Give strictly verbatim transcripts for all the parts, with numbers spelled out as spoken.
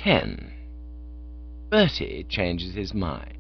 ten. Bertie changes his mind.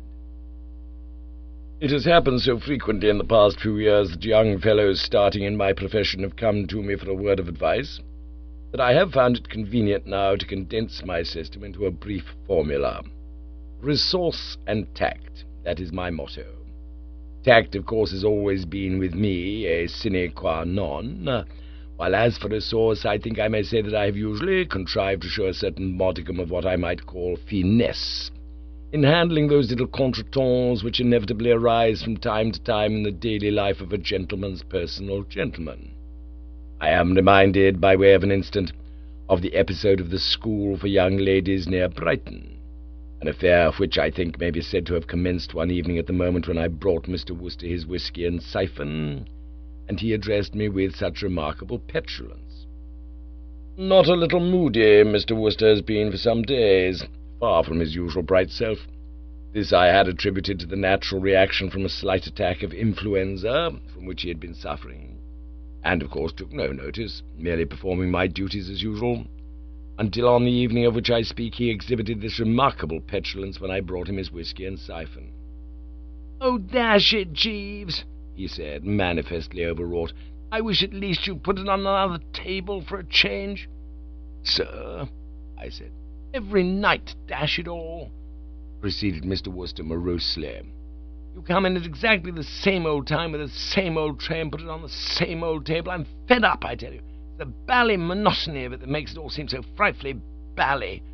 It has happened so frequently in the past few years that young fellows starting in my profession have come to me for a word of advice, that I have found it convenient now to condense my system into a brief formula. Resource and tact, that is my motto. Tact, of course, has always been with me a sine qua non, uh, while as for resource, I think I may say that I have usually contrived to show a certain modicum of what I might call finesse in handling those little contretemps which inevitably arise from time to time in the daily life of a gentleman's personal gentleman. I am reminded, by way of an instant, of the episode of the school for young ladies near Brighton, an affair which I think may be said to have commenced one evening at the moment when I brought Mister Wooster his whisky and siphon, and he addressed me with such remarkable petulance. Not a little moody Mister Wooster has been for some days, far from his usual bright self. This I had attributed to the natural reaction from a slight attack of influenza, from which he had been suffering, and of course took no notice, merely performing my duties as usual, until on the evening of which I speak he exhibited this remarkable petulance when I brought him his whisky and siphon. "Oh, dash it, Jeeves," he said, manifestly overwrought, "I wish at least you'd put it on another table for a change." "Sir," I said. "Every night, dash it all," proceeded Mister Wooster morosely. "You come in at exactly the same old time with the same old tray and put it on the same old table. I'm fed up, I tell you. It's the bally monotony of it that makes it all seem so frightfully bally."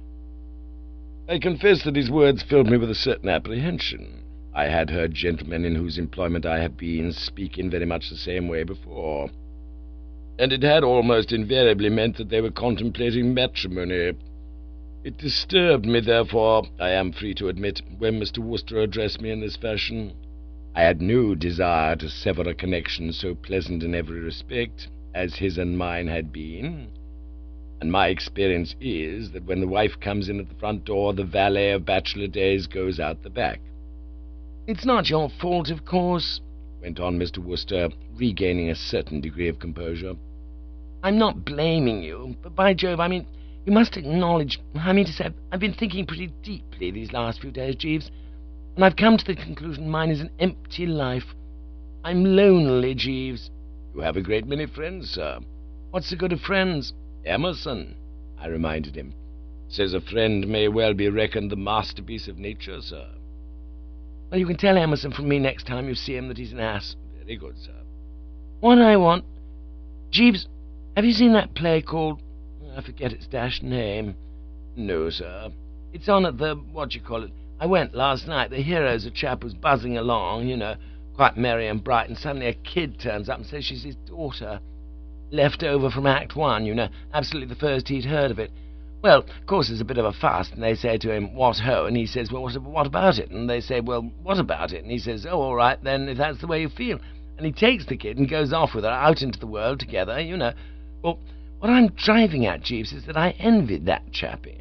I confess that his words filled me with a certain apprehension. I had heard gentlemen in whose employment I have been speak in very much the same way before, and it had almost invariably meant that they were contemplating matrimony. It disturbed me, therefore, I am free to admit, when Mister Wooster addressed me in this fashion. I had no desire to sever a connection so pleasant in every respect as his and mine had been, and my experience is that when the wife comes in at the front door, the valet of bachelor days goes out the back. "It's not your fault, of course," went on Mister Wooster, regaining a certain degree of composure. "I'm not blaming you, but by Jove, I mean, you must acknowledge, I mean to say, I've been thinking pretty deeply these last few days, Jeeves, and I've come to the conclusion mine is an empty life. I'm lonely, Jeeves." "You have a great many friends, sir." "What's the good of friends?" "Emerson," I reminded him, "says a friend may well be reckoned the masterpiece of nature, sir." "Well, you can tell Emerson from me next time you see him that he's an ass." "Very good, sir." "What I want... Jeeves, have you seen that play called... I forget its dashed name." "No, sir." "It's on at the... what do you call it? I went last night. The hero's a chap who's buzzing along, you know, quite merry and bright, and suddenly a kid turns up and says she's his daughter. Left over from Act One, you know, absolutely the first he'd heard of it. Well, of course, there's a bit of a fuss, and they say to him, 'What ho?' And he says, 'Well, what, what about it?' And they say, 'Well, what about it?' And he says, 'Oh, all right, then, if that's the way you feel.' And he takes the kid and goes off with her out into the world together, you know. Well, what I'm driving at, Jeeves, is that I envied that chappie.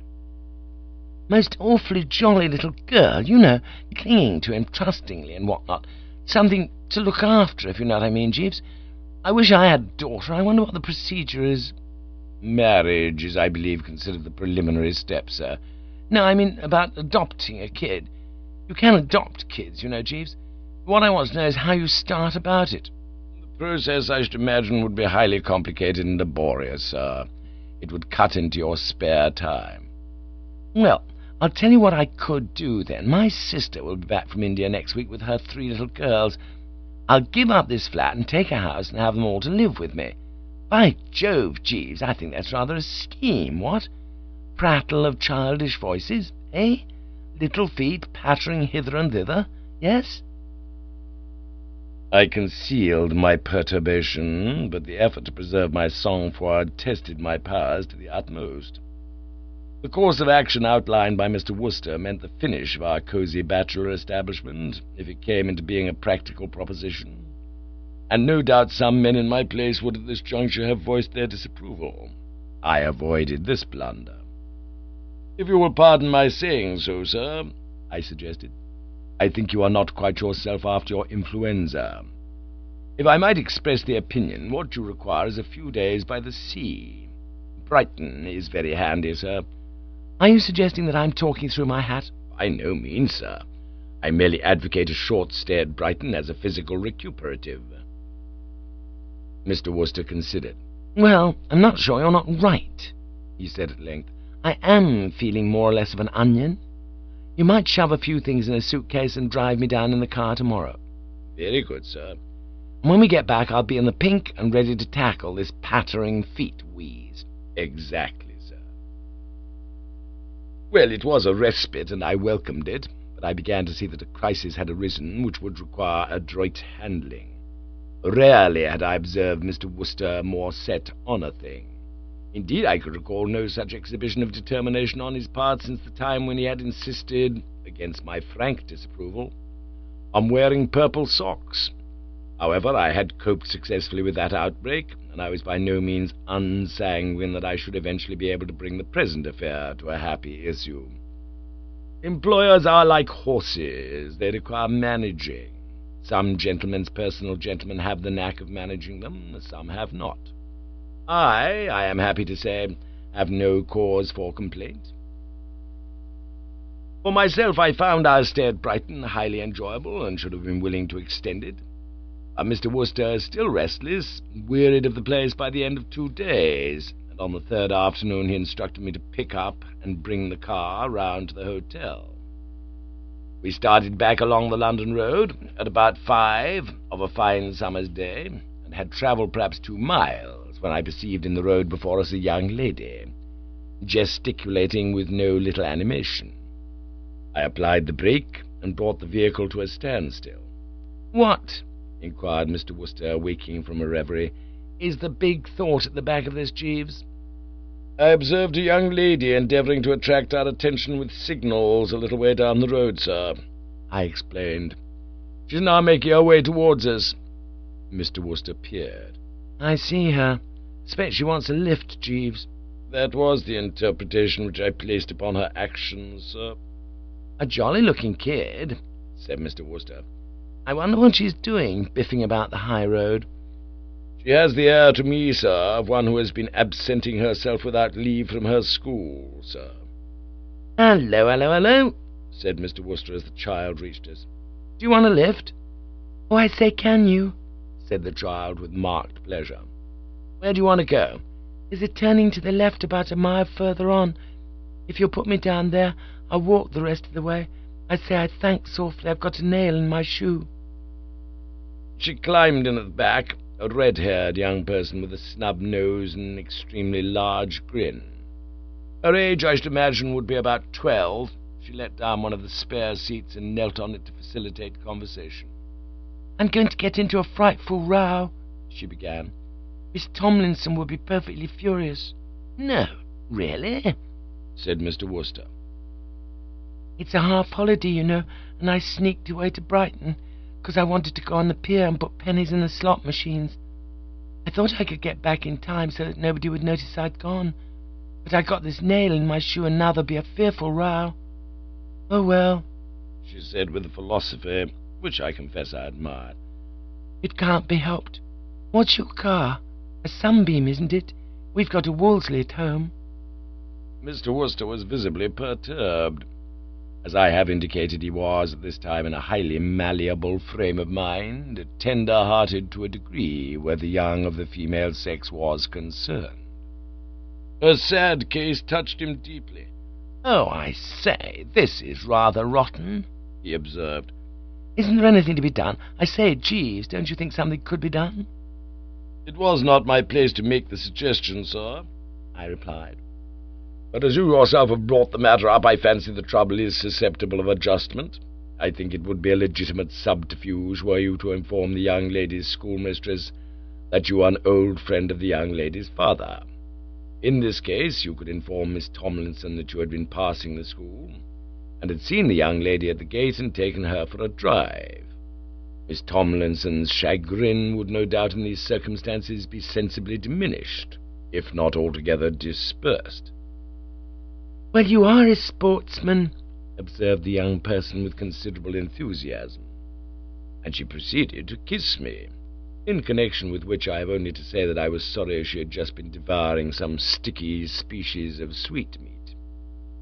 Most awfully jolly little girl, you know, clinging to him trustingly and what-not. Something to look after, if you know what I mean, Jeeves. I wish I had a daughter. I wonder what the procedure is." "Marriage is, I believe, considered the preliminary step, sir." "No, I mean about adopting a kid. You can adopt kids, you know, Jeeves. What I want to know is how you start about it." "The process, I should imagine, would be highly complicated and laborious, sir. It would cut into your spare time." "Well, I'll tell you what I could do, then. My sister will be back from India next week with her three little girls. I'll give up this flat and take a house and have them all to live with me. By Jove, Jeeves, I think that's rather a scheme, what? Prattle of childish voices, eh? Little feet pattering hither and thither, yes?" I concealed my perturbation, but the effort to preserve my sang-froid tested my powers to the utmost. The course of action outlined by Mister Wooster meant the finish of our cosy bachelor establishment, if it came into being a practical proposition, and no doubt some men in my place would at this juncture have voiced their disapproval. I avoided this blunder. "If you will pardon my saying so, sir," I suggested, "I think you are not quite yourself after your influenza. If I might express the opinion, what you require is a few days by the sea. Brighton is very handy, sir. Are you suggesting that I'm talking through my hat? By no means, sir. I merely advocate a short stay at Brighton as a physical recuperative. Mister Worcester considered. Well, I'm not sure you're not right, he said at length. I am feeling more or less of an onion. You might shove a few things in a suitcase and drive me down in the car tomorrow. Very good, sir. And when we get back, I'll be in the pink and ready to tackle this pattering feet wheeze. Exactly, sir. Well, it was a respite, and I welcomed it, but I began to see that a crisis had arisen which would require adroit handling. Rarely had I observed Mister Worcester more set on a thing. Indeed, I could recall no such exhibition of determination on his part since the time when he had insisted, against my frank disapproval, on wearing purple socks. However, I had coped successfully with that outbreak, and I was by no means unsanguine that I should eventually be able to bring the present affair to a happy issue. Employers are like horses. They require managing. Some gentlemen's personal gentlemen have the knack of managing them, some have not. I, I am happy to say, have no cause for complaint. For myself, I found our stay at Brighton highly enjoyable, and should have been willing to extend it. Uh, Mister Worcester, still restless, wearied of the place by the end of two days, and on the third afternoon he instructed me to pick up and bring the car round to the hotel. We started back along the London road at about five of a fine summer's day, and had travelled perhaps two miles when I perceived in the road before us a young lady, gesticulating with no little animation. I applied the brake and brought the vehicle to a standstill. What, inquired Mister Worcester, waking from a reverie, is the big thought at the back of this, Jeeves? I observed a young lady endeavouring to attract our attention with signals a little way down the road, sir, I explained. She's now making her way towards us. Mister Worcester peered. I see her. Expect she wants a lift, Jeeves. That was the interpretation which I placed upon her actions, sir. A jolly-looking kid, said Mister Worcester. I wonder what she's doing, biffing about the high road. She has the air to me, sir, of one who has been absenting herself without leave from her school, sir. Hello, hello, hello, said Mister Worcester as the child reached us. Do you want a lift? Oh, I say, can you? Said the child with marked pleasure. Where do you want to go? Is it turning to the left about a mile further on? If you'll put me down there, I'll walk the rest of the way. I say I thanks awfully. I've got a nail in my shoe. She climbed in at the back, a red-haired young person with a snub nose and an extremely large grin. Her age, I should imagine, would be about twelve. She let down one of the spare seats and knelt on it to facilitate conversation. I'm going to get into a frightful row, she began. Miss Tomlinson will be perfectly furious. No, really? Said Mister Worcester. It's a half-holiday, you know, and I sneaked away to Brighton, because I wanted to go on the pier and put pennies in the slot machines. I thought I could get back in time so that nobody would notice I'd gone, but I got this nail in my shoe, and now there'll be a fearful row. Oh, well, she said with a philosophy which I confess I admired. It can't be helped. What's your car? A Sunbeam, isn't it? We've got a Wolseley at home. Mister Worcester was visibly perturbed. As I have indicated, he was at this time in a highly malleable frame of mind, tender-hearted to a degree where the young of the female sex was concerned. Her sad case touched him deeply. Oh, I say, this is rather rotten, he observed. Isn't there anything to be done? I say, Jeeves, don't you think something could be done? It was not my place to make the suggestion, sir, I replied. But as you yourself have brought the matter up, I fancy the trouble is susceptible of adjustment. I think it would be a legitimate subterfuge were you to inform the young lady's schoolmistress that you are an old friend of the young lady's father. In this case, you could inform Miss Tomlinson that you had been passing the school, and had seen the young lady at the gate and taken her for a drive. Miss Tomlinson's chagrin would no doubt in these circumstances be sensibly diminished, if not altogether dispersed. Well, you are a sportsman, observed the young person with considerable enthusiasm, and she proceeded to kiss me, in connection with which I have only to say that I was sorry she had just been devouring some sticky species of sweetmeat.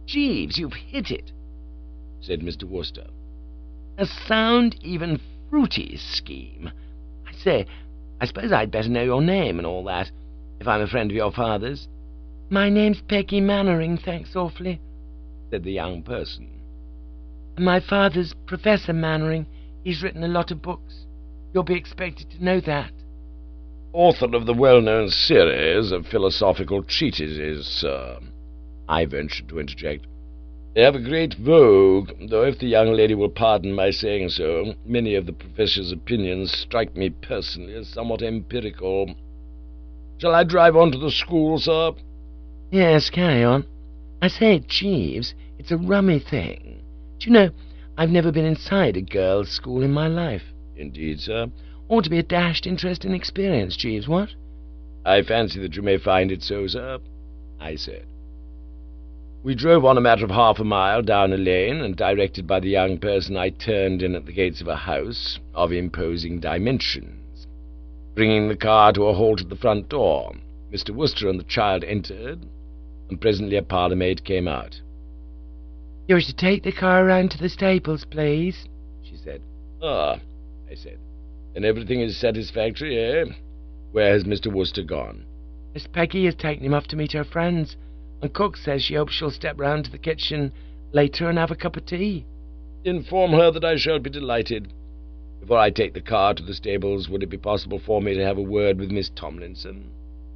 Jeeves, you've hit it, said Mister Wooster. A sound, even fruity scheme. I say, I suppose I'd better know your name and all that, if I'm a friend of your father's. My name's Peggy Mannering, thanks awfully, said the young person. And my father's Professor Mannering. He's written a lot of books. You'll be expected to know that. Author of the well-known series of philosophical treatises, sir, I ventured to interject. They have a great vogue, though if the young lady will pardon my saying so, many of the professor's opinions strike me personally as somewhat empirical. Shall I drive on to the school, sir? Yes, carry on. I say, Jeeves, it's a rummy thing. Do you know, I've never been inside a girls' school in my life. Indeed, sir. Ought to be a dashed interesting experience, Jeeves, what? I fancy that you may find it so, sir, I said. We drove on a matter of half a mile down a lane, and directed by the young person I turned in at the gates of a house of imposing dimensions. Bringing the car to a halt at the front door, Mister Wooster and the child entered, and presently a parlour-maid came out. You're to take the car round to the stables, please, she said. Ah, I said. Then everything is satisfactory, eh? Where has Mister Wooster gone? Miss Peggy has taken him off to meet her friends, and Cook says she hopes she'll step round to the kitchen later and have a cup of tea. Inform her that I shall be delighted. Before I take the car to the stables, would it be possible for me to have a word with Miss Tomlinson?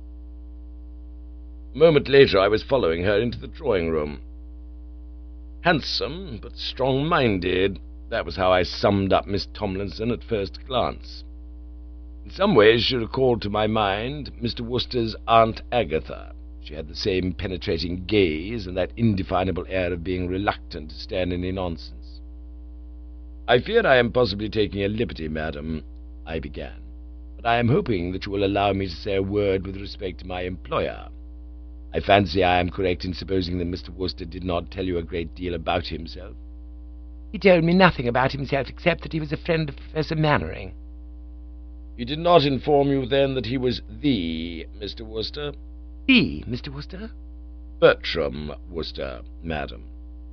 A moment later I was following her into the drawing-room. Handsome, but strong-minded, that was how I summed up Miss Tomlinson at first glance. In some ways she recalled to my mind Mister Wooster's Aunt Agatha. She had the same penetrating gaze and that indefinable air of being reluctant to stand any nonsense. "I fear I am possibly taking a liberty, madam," I began, "but I am hoping that you will allow me to say a word with respect to my employer. I fancy I am correct in supposing that Mister Wooster did not tell you a great deal about himself." He told me nothing about himself except that he was a friend of Professor Mannering. "He did not inform you, then, that he was the Mister Wooster?" He, Mister Wooster? "Bertram Wooster, madam."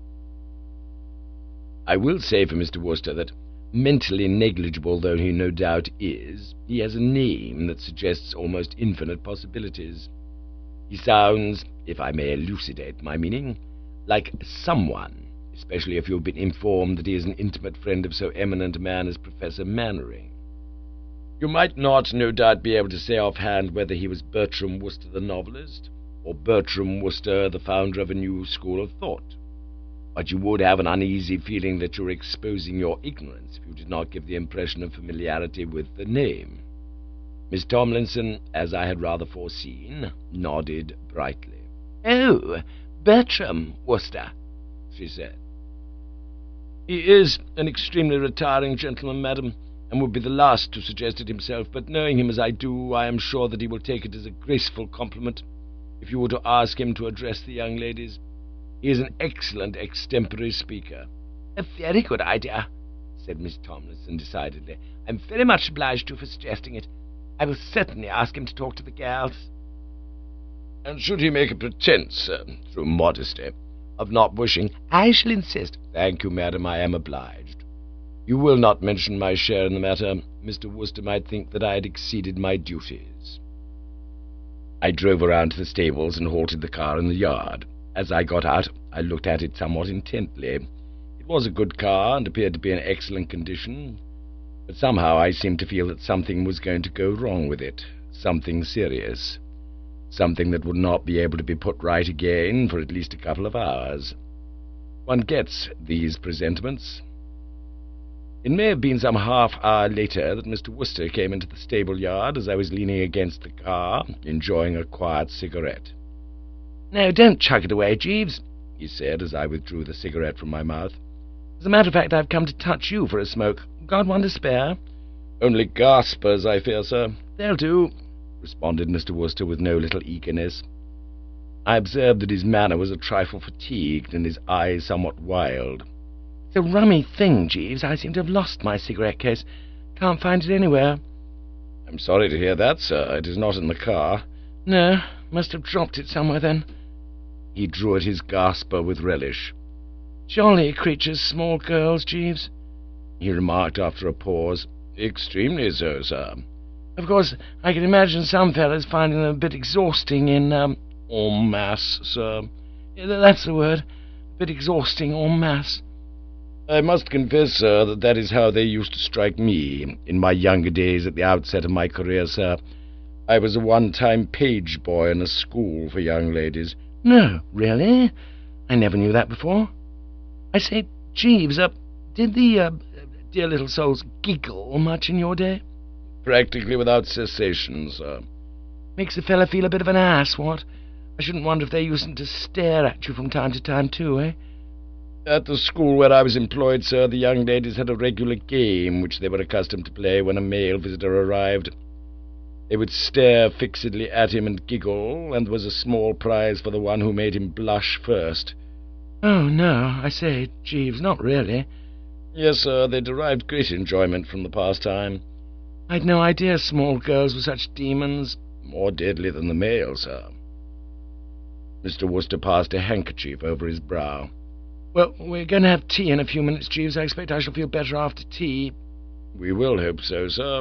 I will say for Mister Wooster that, mentally negligible though he no doubt is, he has a name that suggests almost infinite possibilities. He sounds, if I may elucidate my meaning, like someone, especially if you have been informed that he is an intimate friend of so eminent a man as Professor Mannering. You might not, no doubt, be able to say offhand whether he was Bertram Wooster the novelist, or Bertram Wooster the founder of a new school of thought. But you would have an uneasy feeling that you were exposing your ignorance if you did not give the impression of familiarity with the name. Miss Tomlinson, as I had rather foreseen, nodded brightly. "Oh, Bertram Wooster," she said. "He is an extremely retiring gentleman, madam, and would be the last to suggest it himself, but knowing him as I do, I am sure that he will take it as a graceful compliment if you were to ask him to address the young ladies. He is an excellent extempore speaker." "A very good idea," said Miss Tomlinson decidedly. "I'm very much obliged to you for suggesting it. I will certainly ask him to talk to the girls." "And should he make a pretence, uh, through modesty, of not wishing—" "I shall insist." "Thank you, madam, I am obliged. You will not mention my share in the matter. Mister Wooster might think that I had exceeded my duties." I drove around to the stables and halted the car in the yard. As I got out, I looked at it somewhat intently. It was a good car, and appeared to be in excellent condition, but somehow I seemed to feel that something was going to go wrong with it, something serious, something that would not be able to be put right again for at least a couple of hours. One gets these presentiments. It may have been some half-hour later that Mister Wooster came into the stable-yard as I was leaning against the car, enjoying a quiet cigarette. "No, don't chuck it away, Jeeves," he said as I withdrew the cigarette from my mouth. "As a matter of fact, I've come to touch you for a smoke. Got one to spare?" "Only gaspers, I fear, sir." "They'll do," responded Mister Wooster with no little eagerness. I observed that his manner was a trifle fatigued, and his eyes somewhat wild. "It's a rummy thing, Jeeves. I seem to have lost my cigarette case. Can't find it anywhere." "I'm sorry to hear that, sir. It is not in the car." "No, must have dropped it somewhere then." He drew at his gasper with relish. "Jolly creatures, small girls, Jeeves," he remarked after a pause. "Extremely so, sir." "Of course, I can imagine some fellows finding them a bit exhausting in, um, en masse, sir." Yeah, that's the word. A bit exhausting en masse. "I must confess, sir, that that is how they used to strike me in my younger days at the outset of my career, sir. I was a one-time page boy in a school for young ladies." "No, really? I never knew that before. I say, Jeeves, uh, did the uh, dear little souls giggle much in your day?" "Practically without cessation, sir." "Makes a fella feel a bit of an ass, what? I shouldn't wonder if they used to stare at you from time to time, too, eh?" "At the school where I was employed, sir, the young ladies had a regular game which they were accustomed to play when a male visitor arrived. They would stare fixedly at him and giggle, and there was a small prize for the one who made him blush first." "Oh, no, I say, Jeeves, not really." "Yes, sir, they derived great enjoyment from the pastime." "I'd no idea small girls were such demons." "More deadly than the male, sir." Mister Worcester passed a handkerchief over his brow. "Well, we're going to have tea in a few minutes, Jeeves. I expect I shall feel better after tea." "We will hope so, sir."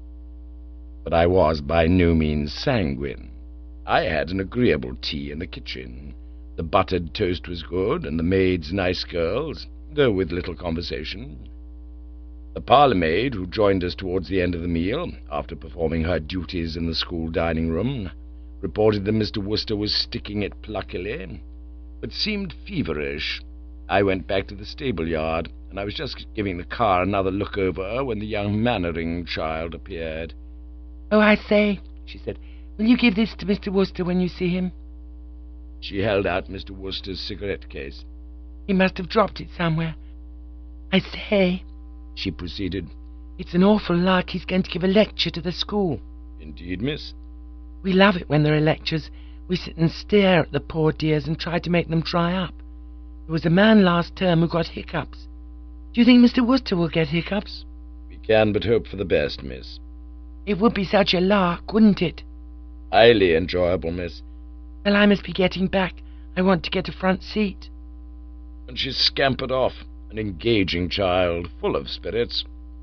But I was by no means sanguine. I had an agreeable tea in the kitchen. The buttered toast was good, and the maids nice girls, though with little conversation. The parlour-maid, who joined us towards the end of the meal, after performing her duties in the school dining-room, reported that Mister Worcester was sticking it pluckily, but seemed feverish. I went back to the stable-yard, and I was just giving the car another look over when the young Mannering child appeared. "Oh, I say," she said, "will you give this to Mister Worcester when you see him?" She held out Mister Worcester's cigarette case. "He must have dropped it somewhere. I say," she proceeded, "it's an awful lark. He's going to give a lecture to the school." "Indeed, miss?" "We love it when there are lectures. We sit and stare at the poor dears and try to make them dry up. There was a man last term who got hiccups. Do you think Mister Worcester will get hiccups?" "We can but hope for the best, miss." "It would be such a lark, wouldn't it?" "Highly enjoyable, miss." "Well, I must be getting back. I want to get a front seat." And she scampered off, an engaging child, full of spirits.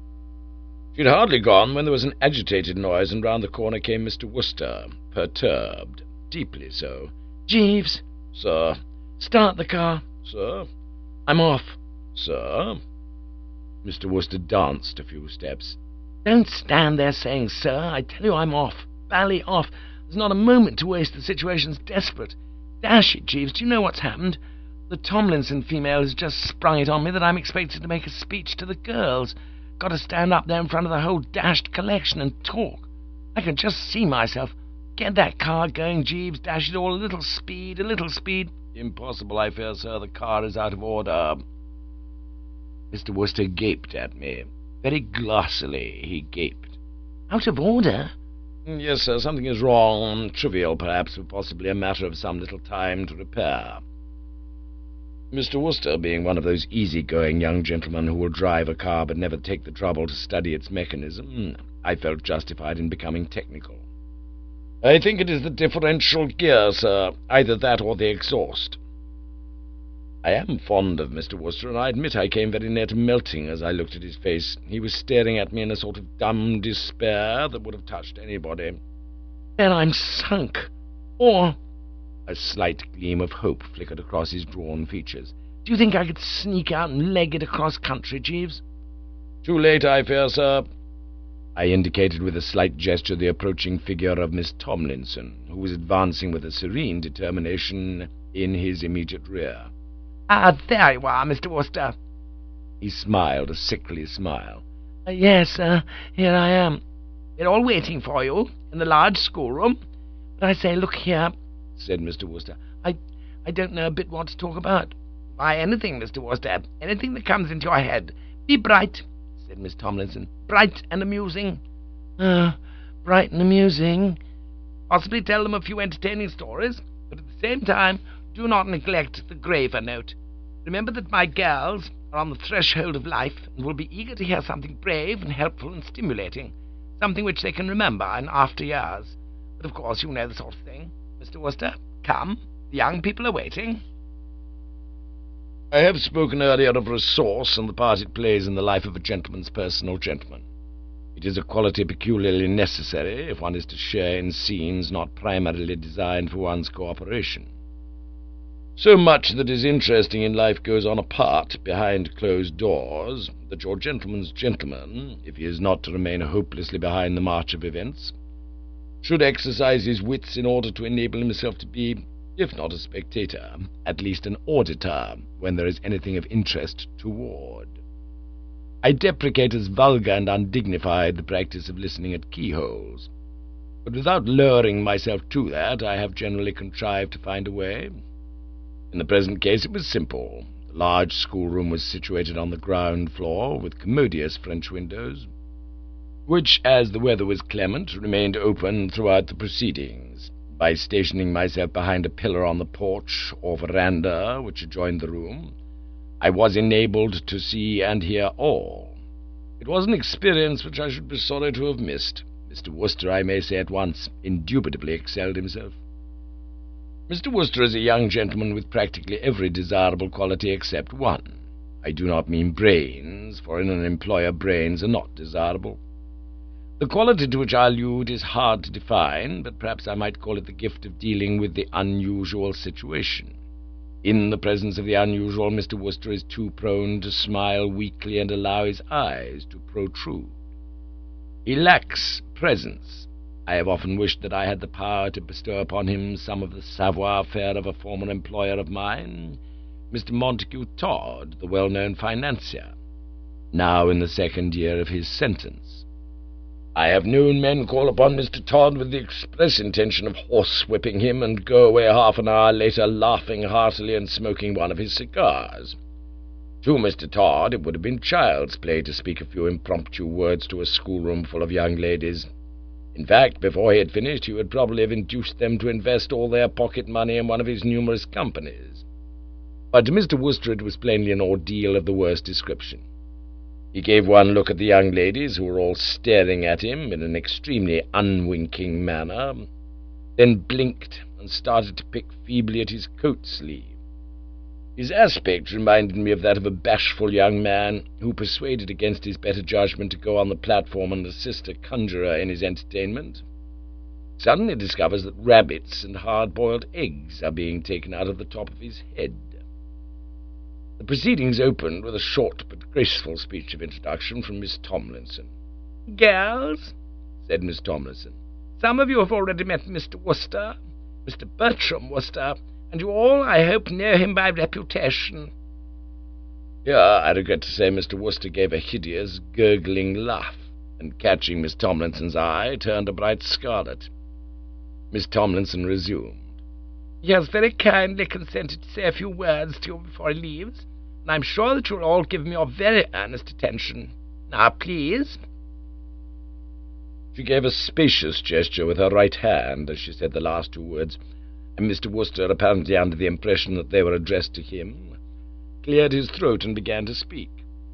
She had hardly gone when there was an agitated noise, and round the corner came Mister Worcester, perturbed, deeply so. "Jeeves." "Sir." "Start the car." "Sir." "I'm off." "Sir." Mister Worcester danced a few steps. "Don't stand there saying, 'Sir.' I tell you I'm off. Bally off. There's not a moment to waste. The situation's desperate. Dash it, Jeeves, do you know what's happened? The Tomlinson female has just sprung it on me that I'm expected to make a speech to the girls. Got to stand up there in front of the whole dashed collection and talk. I can just see myself. Get that car going, Jeeves. Dash it all. A little speed, a little speed." "Impossible, I fear, sir. The car is out of order." Mister Worcester gaped at me. Very glossily he gaped. "Out of order?" "Yes, sir. Something is wrong. Trivial, perhaps, but possibly a matter of some little time to repair." Mister Worcester, being one of those easy-going young gentlemen who will drive a car but never take the trouble to study its mechanism, I felt justified in becoming technical. "I think it is the differential gear, sir. Either that or the exhaust." I am fond of Mister Worcester, and I admit I came very near to melting as I looked at his face. He was staring at me in a sort of dumb despair that would have touched anybody. "Then I'm sunk. Or—" A slight gleam of hope flickered across his drawn features. "Do you think I could sneak out and leg it across country, Jeeves?" "Too late, I fear, sir." I indicated with a slight gesture the approaching figure of Miss Tomlinson, who was advancing with a serene determination in his immediate rear. "Ah, there you are, Mister Worcester." He smiled a sickly smile. Uh, yes, uh, here I am. They're all waiting for you in the large schoolroom. But I say, look here," said Mister Worcester. I, I don't know a bit what to talk about." "Why, anything, Mister Worcester. Anything that comes into your head. Be bright," said Miss Tomlinson. "Bright and amusing." "Ah, uh, bright and amusing." "Possibly tell them a few entertaining stories, but at the same time, do not neglect the graver note. Remember that my girls are on the threshold of life and will be eager to hear something brave and helpful and stimulating, something which they can remember in after years. But of course you know the sort of thing. Mister Worcester, come." The young people are waiting." "I have spoken earlier of resource and the part it plays in the life of a gentleman's personal gentleman. It is a quality peculiarly necessary if one is to share in scenes not primarily designed for one's cooperation. So much that is interesting in life goes on apart, behind closed doors, that your gentleman's gentleman, if he is not to remain hopelessly behind the march of events, should exercise his wits in order to enable himself to be, if not a spectator, at least an auditor, when there is anything of interest toward. I deprecate as vulgar and undignified the practice of listening at keyholes, but without lowering myself to that, I have generally contrived to find a way. In the present case it was simple. The large schoolroom was situated on the ground floor, with commodious French windows, which, as the weather was clement, remained open throughout the proceedings. By stationing myself behind a pillar on the porch or veranda which adjoined the room, I was enabled to see and hear all. It was an experience which I should be sorry to have missed. Mister Worcester, I may say at once, indubitably excelled himself. Mister Worcester is a young gentleman with practically every desirable quality except one. I do not mean brains, for in an employer brains are not desirable. The quality to which I allude is hard to define, but perhaps I might call it the gift of dealing with the unusual situation. In the presence of the unusual, Mister Worcester is too prone to smile weakly and allow his eyes to protrude. He lacks presence. I have often wished that I had the power to bestow upon him some of the savoir-faire of a former employer of mine, Mister Montague Todd, the well-known financier, now in the second year of his sentence. I have known men call upon Mister Todd with the express intention of horsewhipping him, and go away half an hour later laughing heartily and smoking one of his cigars. To Mister Todd it would have been child's play to speak a few impromptu words to a schoolroom full of young ladies. In fact, before he had finished, he would probably have induced them to invest all their pocket money in one of his numerous companies. But to Mister Worcester it was plainly an ordeal of the worst description. He gave one look at the young ladies, who were all staring at him in an extremely unwinking manner, then blinked and started to pick feebly at his coat sleeve. His aspect reminded me of that of a bashful young man who, persuaded against his better judgment to go on the platform and assist a conjurer in his entertainment, suddenly discovers that rabbits and hard-boiled eggs are being taken out of the top of his head. The proceedings opened with a short but graceful speech of introduction from Miss Tomlinson. "Girls," said Miss Tomlinson, "some of you have already met Mister Worcester, Mister Bertram Worcester, and you all, I hope, know him by reputation." Here, I regret to say, Mister Worcester gave a hideous, gurgling laugh, and, catching Miss Tomlinson's eye, turned a bright scarlet. Miss Tomlinson resumed. "He has very kindly consented to say a few words to you before he leaves, and I'm sure that you'll all give him your very earnest attention. Now, please." She gave a spacious gesture with her right hand as she said the last two words, and Mister Worcester, apparently under the impression that they were addressed to him, cleared his throat and began to speak.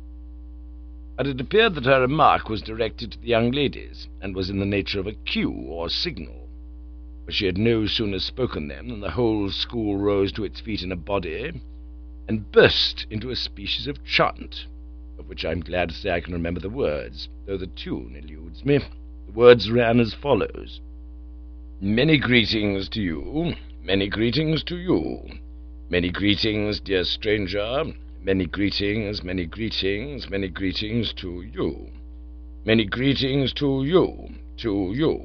But it appeared that her remark was directed to the young ladies, and was in the nature of a cue or signal, for she had no sooner spoken them than the whole school rose to its feet in a body, and burst into a species of chant, of which I am glad to say I can remember the words, though the tune eludes me. The words ran as follows: "Many greetings to you, many greetings to you, many greetings, dear stranger, many greetings, many greetings, many greetings to you, many greetings to you, to you."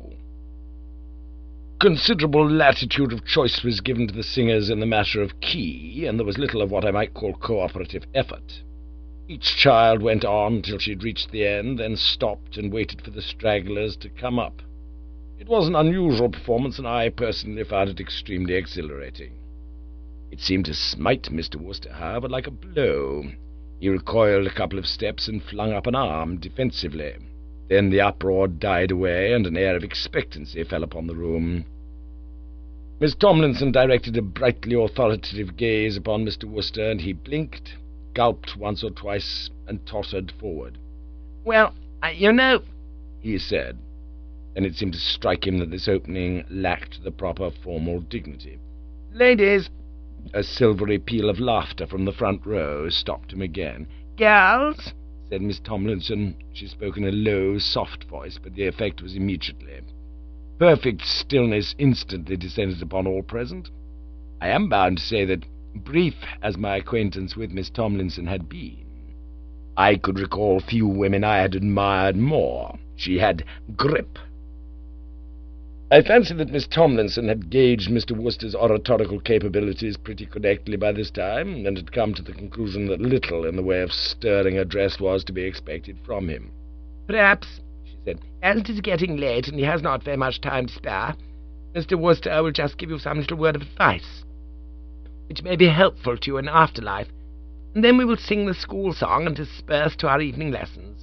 Considerable latitude of choice was given to the singers in the matter of key, and there was little of what I might call cooperative effort. Each child went on till she had reached the end, then stopped and waited for the stragglers to come up. It was an unusual performance, and I personally found it extremely exhilarating. It seemed to smite Mister Worcester, however, like a blow. He recoiled a couple of steps and flung up an arm defensively. Then the uproar died away, and an air of expectancy fell upon the room. Miss Tomlinson directed a brightly authoritative gaze upon Mister Worcester, and he blinked, gulped once or twice, and tottered forward. "Well, uh, you know," he said. Then it seemed to strike him that this opening lacked the proper formal dignity. Ladies!" A silvery peal of laughter from the front row stopped him again. "Girls!" said Miss Tomlinson. She spoke in a low, soft voice, but the effect was immediately. Perfect stillness instantly descended upon all present. I am bound to say that, brief as my acquaintance with Miss Tomlinson had been, I could recall few women I had admired more. She had grip. I fancy that Miss Tomlinson had gauged Mister Worcester's oratorical capabilities pretty correctly by this time, and had come to the conclusion that little in the way of stirring address was to be expected from him. "Perhaps," she said, "as it is getting late, and he has not very much time to spare, Mister Worcester will just give you some little word of advice, which may be helpful to you in after life, and then we will sing the school song and disperse to our evening lessons."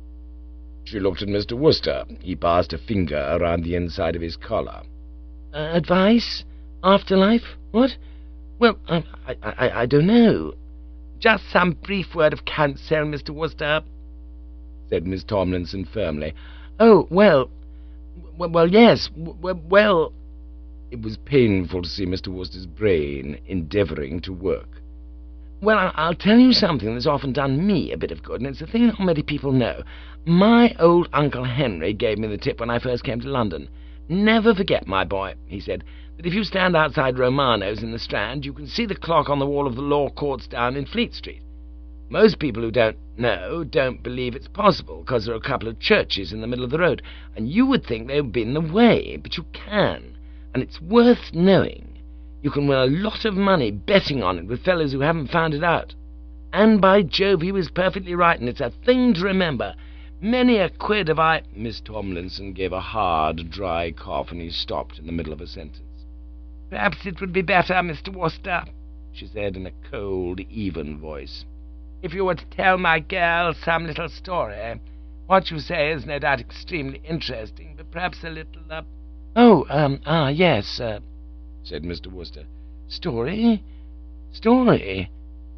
She looked at Mister Worcester. He passed a finger around the inside of his collar. Uh, advice? Afterlife? What? Well, I, I, I, I don't know. Just some brief word of counsel, Mister Worcester, said Miss Tomlinson firmly. "Oh, well, well, well yes, well, well..." It was painful to see Mister Worcester's brain endeavouring to work. "Well, I'll tell you something that's often done me a bit of good, and it's a thing not many people know. My old Uncle Henry gave me the tip when I first came to London. 'Never forget, my boy,' he said, 'that if you stand outside Romano's in the Strand, you can see the clock on the wall of the law courts down in Fleet Street. Most people who don't know don't believe it's possible, because there are a couple of churches in the middle of the road, and you would think they would be in the way, but you can, and it's worth knowing. You can win a lot of money betting on it with fellows who haven't found it out. And by Jove, he was perfectly right, and it's a thing to remember. Many a quid have I—" Miss Tomlinson gave a hard, dry cough, and he stopped in the middle of a sentence. "Perhaps it would be better, Mister Worcester," she said in a cold, even voice, "if you were to tell my girl some little story. What you say is no doubt extremely interesting, but perhaps a little, uh... "Oh, um, ah, yes, uh... said Mister Worcester. "Story? Story?"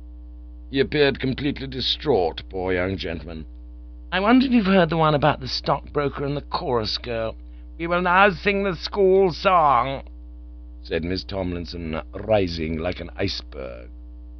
He appeared completely distraught, poor young gentleman. "I wonder if you've heard the one about the stockbroker and the chorus girl. We will now sing the school song," said Miss Tomlinson, rising like an iceberg.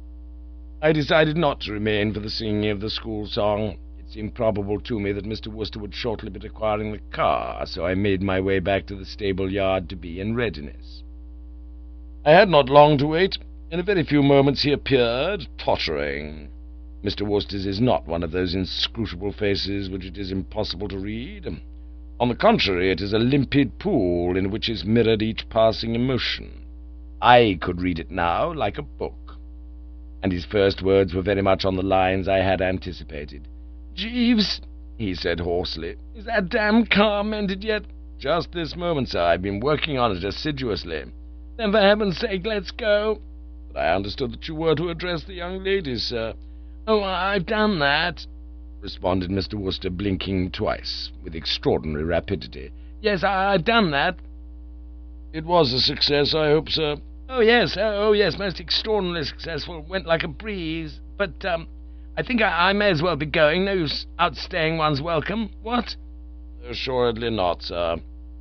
I decided not to remain for the singing of the school song. It seemed probable to me that Mister Worcester would shortly be requiring the car, so I made my way back to the stable yard to be in readiness. I had not long to wait. In a very few moments he appeared, tottering. Mister Worcester's is not one of those inscrutable faces which it is impossible to read. On the contrary, it is a limpid pool in which is mirrored each passing emotion. I could read it now like a book, and his first words were very much on the lines I had anticipated. "Jeeves," he said hoarsely, "is that damned car mended yet?" "Just this moment, sir. I've been working on it assiduously." "Then for heaven's sake, let's go." "But I understood that you were to address the young ladies, sir." "Oh, I've done that," responded Mister Worcester, blinking twice, with extraordinary rapidity. "Yes, I've done that." "It was a success, I hope, sir?" "Oh, yes, oh, yes, most extraordinarily successful. Went like a breeze. But, um, I think I, I may as well be going. No use outstaying one's welcome. What?" "Assuredly not, sir."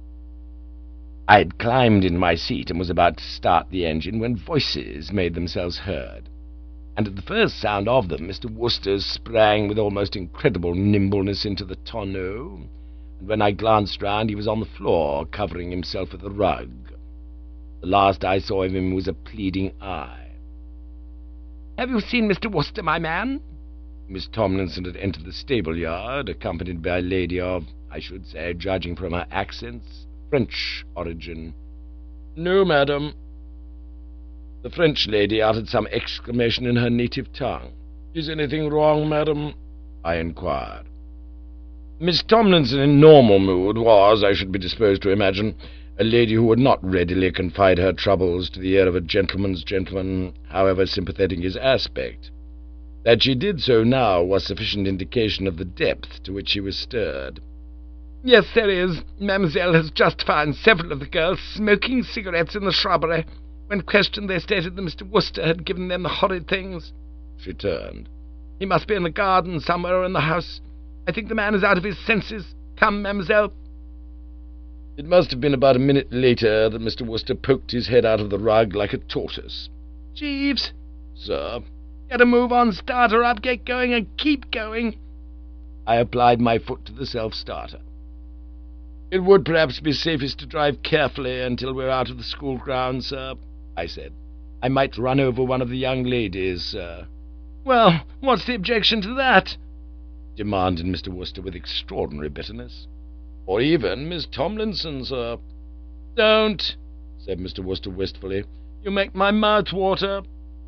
I had climbed in my seat and was about to start the engine when voices made themselves heard, and at the first sound of them Mister Worcester sprang with almost incredible nimbleness into the tonneau, and when I glanced round he was on the floor, covering himself with a rug. The last I saw of him was a pleading eye. "Have you seen Mister Worcester, my man?" Miss Tomlinson had entered the stable-yard, accompanied by a lady of, I should say, judging from her accents, French origin. "No, madam." The French lady uttered some exclamation in her native tongue. "Is anything wrong, madam?" I inquired. Miss Tomlinson, in normal mood, was, I should be disposed to imagine, a lady who would not readily confide her troubles to the ear of a gentleman's gentleman, however sympathetic his aspect. That she did so now was sufficient indication of the depth to which she was stirred. "Yes, there is. Mademoiselle has just found several of the girls smoking cigarettes in the shrubbery. When questioned, they stated that Mister Worcester had given them the horrid things." She turned. "He must be in the garden somewhere or in the house. I think the man is out of his senses. Come, mademoiselle." It must have been about a minute later that Mister Wooster poked his head out of the rug like a tortoise. "Jeeves." "Sir?" "Get a move on, start her up, get going, and keep going." I applied my foot to the self-starter. "It would perhaps be safest to drive carefully until we're out of the school grounds, sir," I said. "I might run over one of the young ladies, sir." "Well, what's the objection to that?" demanded Mister Wooster with extraordinary bitterness. "Or even Miss Tomlinson, sir." "Don't," said Mister Wooster wistfully. "You make my mouth water."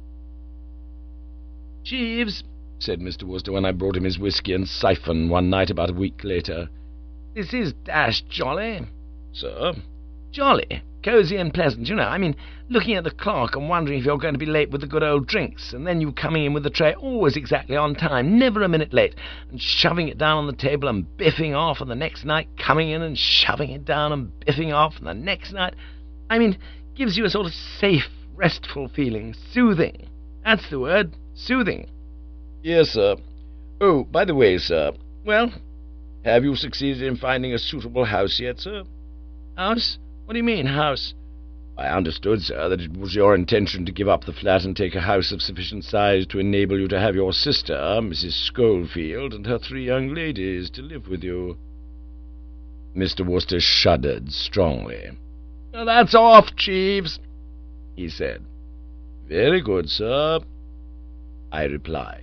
"Jeeves," said Mister Wooster when I brought him his whisky and siphon one night about a week later, "this is dashed jolly." "Sir?" "Jolly. Cosy and pleasant, you know. I mean, looking at the clock and wondering if you're going to be late with the good old drinks, and then you coming in with the tray always exactly on time, never a minute late, and shoving it down on the table and biffing off, and the next night coming in and shoving it down and biffing off, and the next night... I mean, gives you a sort of safe, restful feeling. Soothing. That's the word. Soothing." "Yes, sir. Oh, by the way, sir, "Well?" have you succeeded in finding a suitable house yet, sir?" "House? What do you mean, house?" "I understood, sir, that it was your intention to give up the flat and take a house of sufficient size to enable you to have your sister, Missus Schofield, and her three young ladies to live with you." Mister Wooster shuddered strongly. "Now that's off, Jeeves," he said. "Very good, sir," I replied.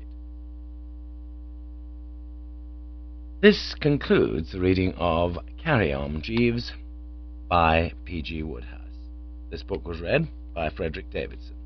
This concludes the reading of Carry On, Jeeves by P G Wodehouse. This book was read by Frederick Davidson.